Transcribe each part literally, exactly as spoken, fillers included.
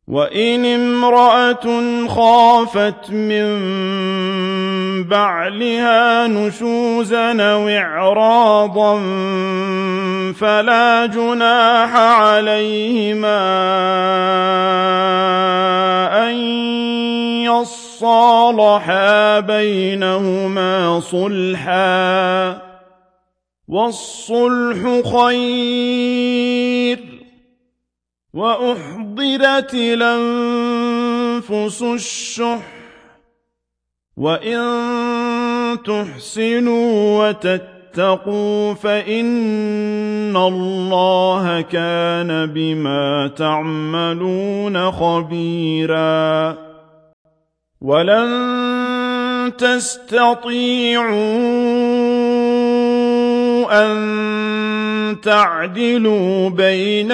وإن امرأة خافت من بعلها نشوزا أو إعراضا فلا جناح عليهما أن يصالحا بينهما صلحا، والصلح خير. وأحضرت الأنفس الشح وإن تحسنوا وتتقوا فإن الله كان بما تعملون خبيرا. ولن تستطيعوا أن تعدلوا بين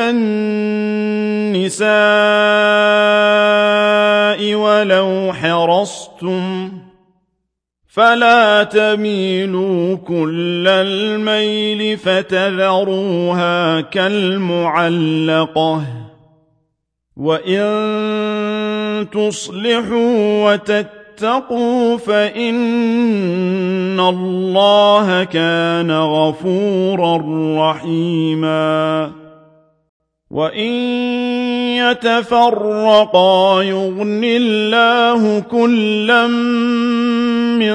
النساء ولو حرصتم، فلا تميلوا كل الميل فتذروها كالمعلقة. وإن تصلحوا وتتقوا فإن الله كان غفورا رحيما. وإن يتفرقا يغن الله كلا من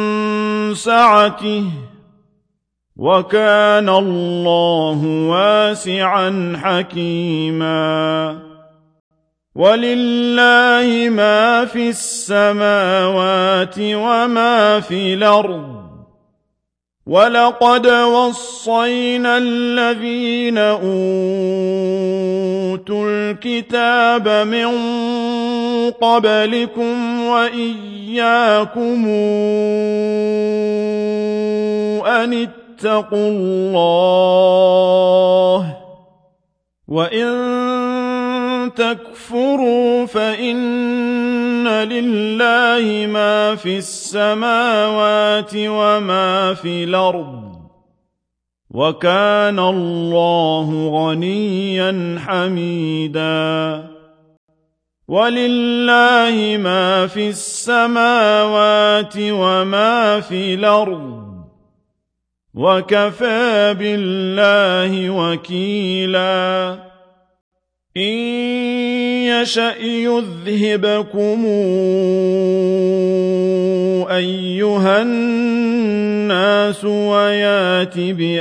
سعته، وكان الله واسعا حكيما. ولله ما في السماوات وما في الأرض. ولقد وصينا الذين أوتوا الكتاب من قبلكم وإياكم أن اتقوا الله. وإن تكفروا فإن لله ما في السماوات وما في الأرض، وكان الله غنيا حميدا. ولله ما في السماوات وما في الأرض، وكفى بالله وكيلا. إن يشأ يذهبكم أيها الناس ويات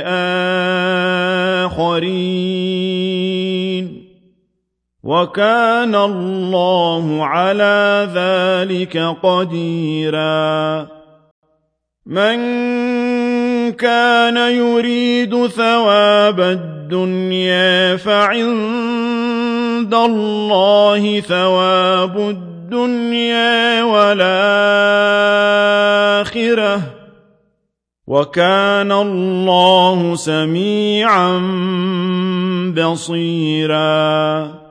بآخرين، وكان الله على ذلك قديرا. من كان يريد ثواب الدنيا فعند الله ثواب الدنيا والآخرة، وكان الله سميعا بصيرا.